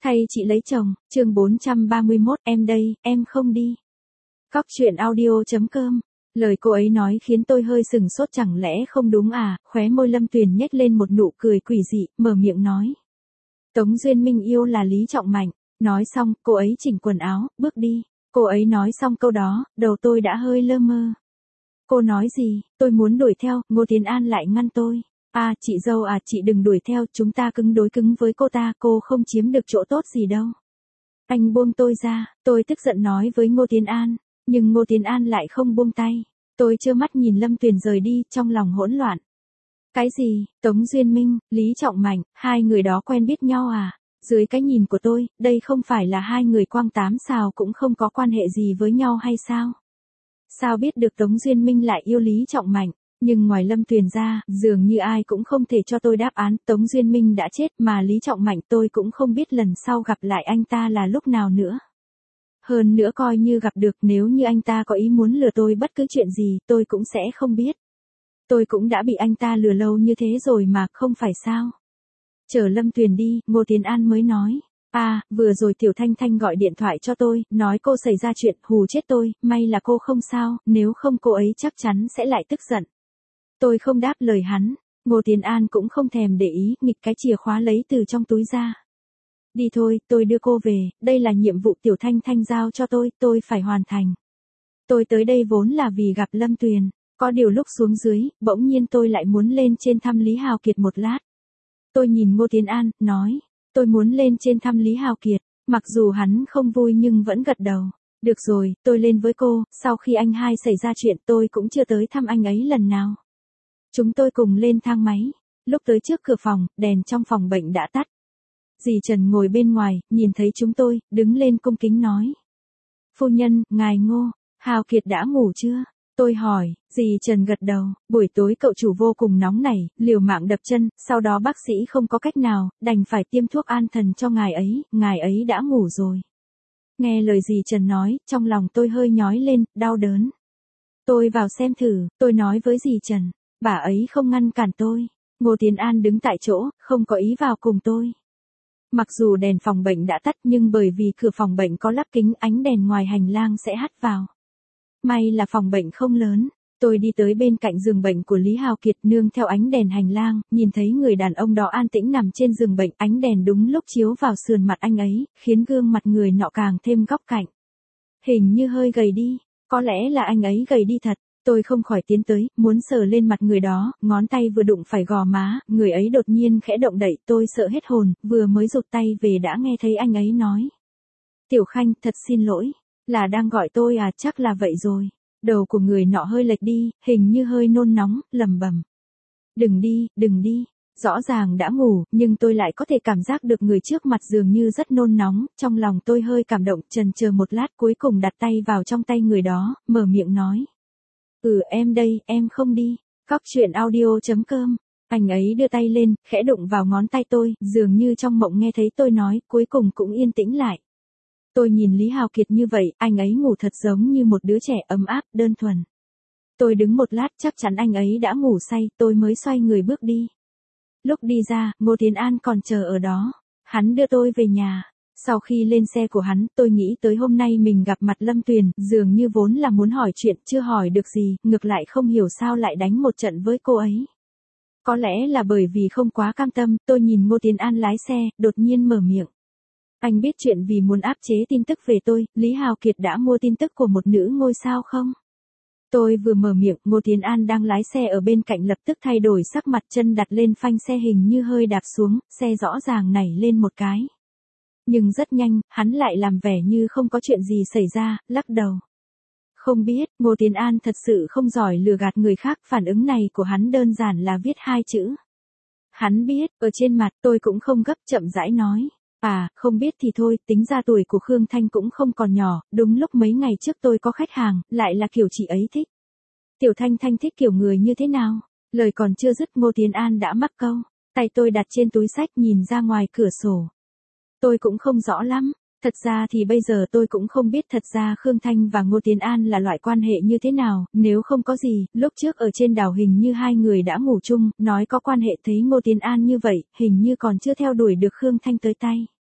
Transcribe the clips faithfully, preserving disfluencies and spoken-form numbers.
Thay chị lấy chồng, chương bốn trăm ba mươi mốt, em đây, em không đi. Cóc truyện audio chấm com. Lời cô ấy nói khiến tôi hơi sừng sốt, chẳng lẽ không đúng à? Khóe môi Lâm Tuyền nhếch lên một nụ cười quỷ dị, mở miệng nói. Tống Duyên Minh yêu là Lý Trọng Mạnh. Nói xong, cô ấy chỉnh quần áo, bước đi. Cô ấy nói xong câu đó, đầu tôi đã hơi lơ mơ. Cô nói gì? Tôi muốn đuổi theo, Ngô Tiến An lại ngăn tôi. À, chị dâu à, chị đừng đuổi theo, chúng ta cứng đối cứng với cô ta, cô không chiếm được chỗ tốt gì đâu. Anh buông tôi ra, tôi tức giận nói với Ngô Tiến An, nhưng Ngô Tiến An lại không buông tay. Tôi trơ mắt nhìn Lâm Tuyền rời đi, trong lòng hỗn loạn. Cái gì? Tống Duyên Minh, Lý Trọng Mạnh, hai người đó quen biết nhau à? Dưới cái nhìn của tôi, đây không phải là hai người quang tám xào cũng không có quan hệ gì với nhau hay sao? Sao biết được Tống Duyên Minh lại yêu Lý Trọng Mạnh? Nhưng ngoài Lâm Tuyền ra, dường như ai cũng không thể cho tôi đáp án. Tống Duyên Minh đã chết mà Lý Trọng Mạnh tôi cũng không biết lần sau gặp lại anh ta là lúc nào nữa. Hơn nữa coi như gặp được, nếu như anh ta có ý muốn lừa tôi bất cứ chuyện gì tôi cũng sẽ không biết. Tôi cũng đã bị anh ta lừa lâu như thế rồi mà, không phải sao? Chờ Lâm Tuyền đi, Ngô Tiến An mới nói. À, vừa rồi Tiểu Thanh Thanh gọi điện thoại cho tôi, nói cô xảy ra chuyện, hù chết tôi, may là cô không sao, nếu không cô ấy chắc chắn sẽ lại tức giận. Tôi không đáp lời hắn, Ngô Tiến An cũng không thèm để ý, nghịch cái chìa khóa lấy từ trong túi ra. Đi thôi, tôi đưa cô về, đây là nhiệm vụ Tiểu Thanh Thanh giao cho tôi, tôi phải hoàn thành. Tôi tới đây vốn là vì gặp Lâm Tuyền, có điều lúc xuống dưới, bỗng nhiên tôi lại muốn lên trên thăm Lý Hào Kiệt một lát. Tôi nhìn Ngô Tiến An, nói, tôi muốn lên trên thăm Lý Hào Kiệt, mặc dù hắn không vui nhưng vẫn gật đầu. Được rồi, tôi lên với cô, sau khi anh hai xảy ra chuyện tôi cũng chưa tới thăm anh ấy lần nào. Chúng tôi cùng lên thang máy, lúc tới trước cửa phòng, đèn trong phòng bệnh đã tắt. Dì Trần ngồi bên ngoài, nhìn thấy chúng tôi, đứng lên cung kính nói. Phu nhân, ngài Ngô, Hào Kiệt đã ngủ chưa? Tôi hỏi, dì Trần gật đầu, buổi tối cậu chủ vô cùng nóng nảy, liều mạng đập chân, sau đó bác sĩ không có cách nào, đành phải tiêm thuốc an thần cho ngài ấy, ngài ấy đã ngủ rồi. Nghe lời dì Trần nói, trong lòng tôi hơi nhói lên, đau đớn. Tôi vào xem thử, tôi nói với dì Trần. Bà ấy không ngăn cản tôi. Ngô Tiến An đứng tại chỗ, không có ý vào cùng tôi. Mặc dù đèn phòng bệnh đã tắt nhưng bởi vì cửa phòng bệnh có lắp kính, ánh đèn ngoài hành lang sẽ hắt vào. May là phòng bệnh không lớn. Tôi đi tới bên cạnh giường bệnh của Lý Hào Kiệt, nương theo ánh đèn hành lang, nhìn thấy người đàn ông đó an tĩnh nằm trên giường bệnh, ánh đèn đúng lúc chiếu vào sườn mặt anh ấy, khiến gương mặt người nọ càng thêm góc cạnh. Hình như hơi gầy đi, có lẽ là anh ấy gầy đi thật. Tôi không khỏi tiến tới, muốn sờ lên mặt người đó, ngón tay vừa đụng phải gò má, người ấy đột nhiên khẽ động đậy, tôi sợ hết hồn, vừa mới rụt tay về đã nghe thấy anh ấy nói. Tiểu Khanh, thật xin lỗi, là đang gọi tôi à, chắc là vậy rồi. Đầu của người nọ hơi lệch đi, hình như hơi nôn nóng, lẩm bẩm. Đừng đi, đừng đi. Rõ ràng đã ngủ, nhưng tôi lại có thể cảm giác được người trước mặt dường như rất nôn nóng, trong lòng tôi hơi cảm động, chần chờ một lát cuối cùng đặt tay vào trong tay người đó, mở miệng nói. Ừ em đây, em không đi. Cóc truyện audio chấm com. Anh ấy đưa tay lên, khẽ đụng vào ngón tay tôi, dường như trong mộng nghe thấy tôi nói, cuối cùng cũng yên tĩnh lại. Tôi nhìn Lý Hào Kiệt như vậy, anh ấy ngủ thật giống như một đứa trẻ ấm áp, đơn thuần. Tôi đứng một lát chắc chắn anh ấy đã ngủ say, tôi mới xoay người bước đi. Lúc đi ra, Ngô Tiến An còn chờ ở đó. Hắn đưa tôi về nhà. Sau khi lên xe của hắn, tôi nghĩ tới hôm nay mình gặp mặt Lâm Tuyền, dường như vốn là muốn hỏi chuyện, chưa hỏi được gì, ngược lại không hiểu sao lại đánh một trận với cô ấy. Có lẽ là bởi vì không quá cam tâm, tôi nhìn Ngô Tiến An lái xe, đột nhiên mở miệng. Anh biết chuyện vì muốn áp chế tin tức về tôi, Lý Hào Kiệt đã mua tin tức của một nữ ngôi sao không? Tôi vừa mở miệng, Ngô Tiến An đang lái xe ở bên cạnh lập tức thay đổi sắc mặt, chân đặt lên phanh xe hình như hơi đạp xuống, xe rõ ràng nảy lên một cái. Nhưng rất nhanh, hắn lại làm vẻ như không có chuyện gì xảy ra, lắc đầu. Không biết, Ngô Tiến An thật sự không giỏi lừa gạt người khác, phản ứng này của hắn đơn giản là viết hai chữ. Hắn biết, ở trên mặt tôi cũng không gấp, chậm rãi nói. À, không biết thì thôi, tính ra tuổi của Khương Thanh cũng không còn nhỏ, đúng lúc mấy ngày trước tôi có khách hàng, lại là kiểu chị ấy thích. Tiểu Thanh Thanh thích kiểu người như thế nào? Lời còn chưa dứt Ngô Tiến An đã mắc câu, tay tôi đặt trên túi xách nhìn ra ngoài cửa sổ. Tôi cũng không rõ lắm, thật ra thì bây giờ tôi cũng không biết thật ra Khương Thanh và Ngô Tiến An là loại quan hệ như thế nào, nếu không có gì, lúc trước ở trên đảo hình như hai người đã ngủ chung, nói có quan hệ thấy Ngô Tiến An như vậy, hình như còn chưa theo đuổi được Khương Thanh tới tay.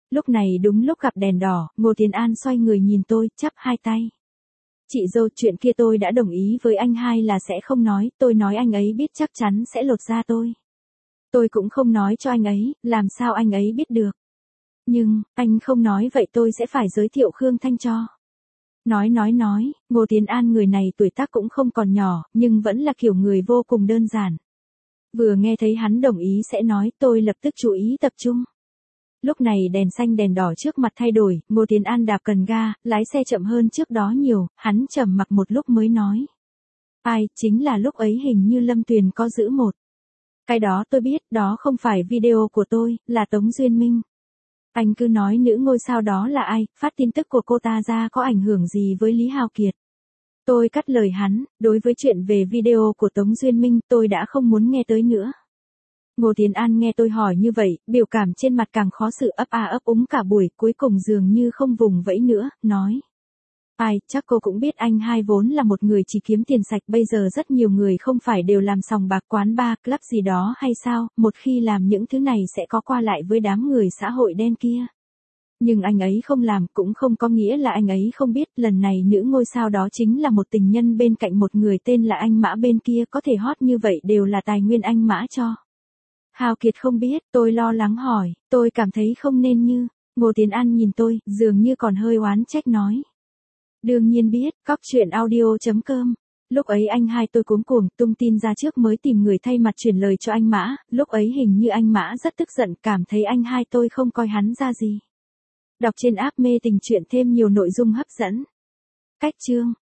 Lúc này đúng lúc gặp đèn đỏ, Ngô Tiến An xoay người nhìn tôi, chắp hai tay. Chị dâu, chuyện kia tôi đã đồng ý với anh hai là sẽ không nói, tôi nói anh ấy biết chắc chắn sẽ lột da tôi. Tôi cũng không nói cho anh ấy, làm sao anh ấy biết được. Nhưng, anh không nói vậy tôi sẽ phải giới thiệu Khương Thanh cho. Nói nói nói, Ngô Tiến An người này tuổi tác cũng không còn nhỏ, nhưng vẫn là kiểu người vô cùng đơn giản. Vừa nghe thấy hắn đồng ý sẽ nói, tôi lập tức chú ý tập trung. Lúc này đèn xanh đèn đỏ trước mặt thay đổi, Ngô Tiến An đạp cần ga, lái xe chậm hơn trước đó nhiều, hắn trầm mặc một lúc mới nói. Ai, chính là lúc ấy hình như Lâm Tuyền có giữ một. Cái đó tôi biết, đó không phải video của tôi, là Tống Duyên Minh. Anh cứ nói nữ ngôi sao đó là ai, phát tin tức của cô ta ra có ảnh hưởng gì với Lý Hào Kiệt. Tôi cắt lời hắn, đối với chuyện về video của Tống Duyên Minh tôi đã không muốn nghe tới nữa. Ngô Tiến An nghe tôi hỏi như vậy, biểu cảm trên mặt càng khó xử, ấp a ấp úng cả buổi, cuối cùng dường như không vùng vẫy nữa, nói. Ai, chắc cô cũng biết anh hai vốn là một người chỉ kiếm tiền sạch, bây giờ rất nhiều người không phải đều làm sòng bạc, quán bar, club gì đó hay sao, một khi làm những thứ này sẽ có qua lại với đám người xã hội đen kia. Nhưng anh ấy không làm cũng không có nghĩa là anh ấy không biết, lần này nữ ngôi sao đó chính là một tình nhân bên cạnh một người tên là anh Mã bên kia, có thể hot như vậy đều là tài nguyên anh Mã cho. Hào Kiệt không biết, tôi lo lắng hỏi, tôi cảm thấy không nên như, Ngô Tiến An nhìn tôi, dường như còn hơi oán trách nói. Đương nhiên biết, cóc truyện audio chấm com. Lúc ấy anh hai tôi cuống cuồng, tung tin ra trước mới tìm người thay mặt truyền lời cho anh Mã, lúc ấy hình như anh Mã rất tức giận, cảm thấy anh hai tôi không coi hắn ra gì. Đọc trên app Mê Tình Truyện thêm nhiều nội dung hấp dẫn. Cách chương